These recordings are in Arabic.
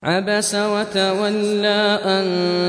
عبس وتولى أن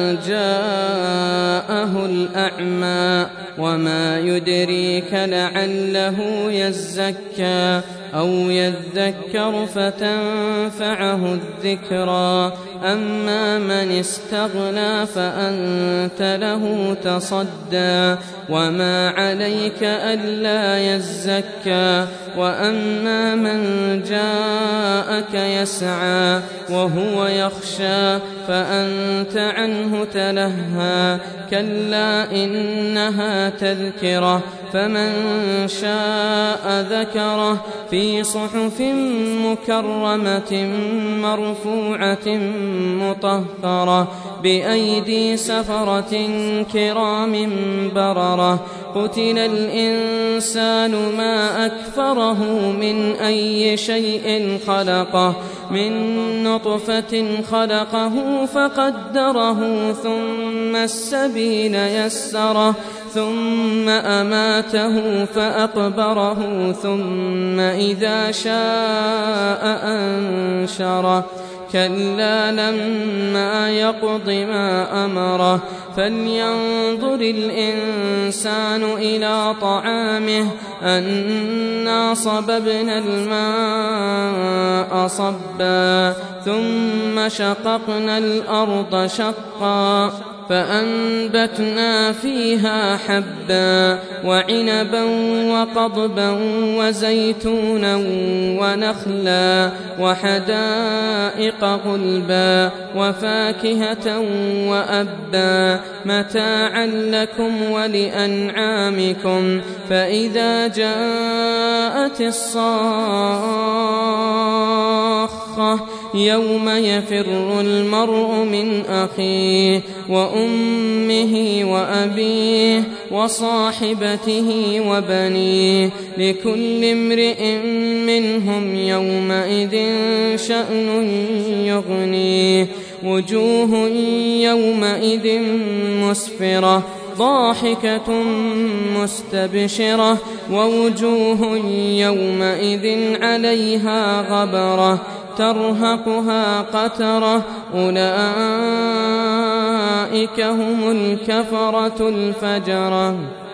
جاءه الأعمى وما يدريك لعله يزكى أو يذكر فتنفعه الذكرى أما من استغنى فأنت له تصدى وما عليك ألا يزكى وأما من جاءك يسعى وهو يخشى فأنت عنه تلهى كلا إنها تذكرة فمن شاء ذكره في صحف مكرمة مرفوعة مطهرة بأيدي سفرة كرام بررة قتل الإنسان ما أكفره من أي شيء خلقه من نطفة خلقه فقدره ثم السبيل يسره ثم أماته فأقبره ثم إذا شاء أنشره كلا لما يقض ما أمره فلينظر الإنسان إلى طعامه أنا صببنا الماء صبا ثم شققنا الأرض شقا فأنبتنا فيها حبا وعنبا وقضبا وزيتونا ونخلا وحدائق غلبا وفاكهة وأبا متاعا لكم ولأنعامكم فإذا جاءت الصاخة يوم يفر المرء من أخيه وأمه وأبيه وصاحبته وبنيه لكل امرئ منهم يومئذ شأن يغنيه وجوه يومئذ مسفرة ضاحكة مستبشرة ووجوه يومئذ عليها غبرة ترهقها قترة أولئك هم الكفرة الفجرة.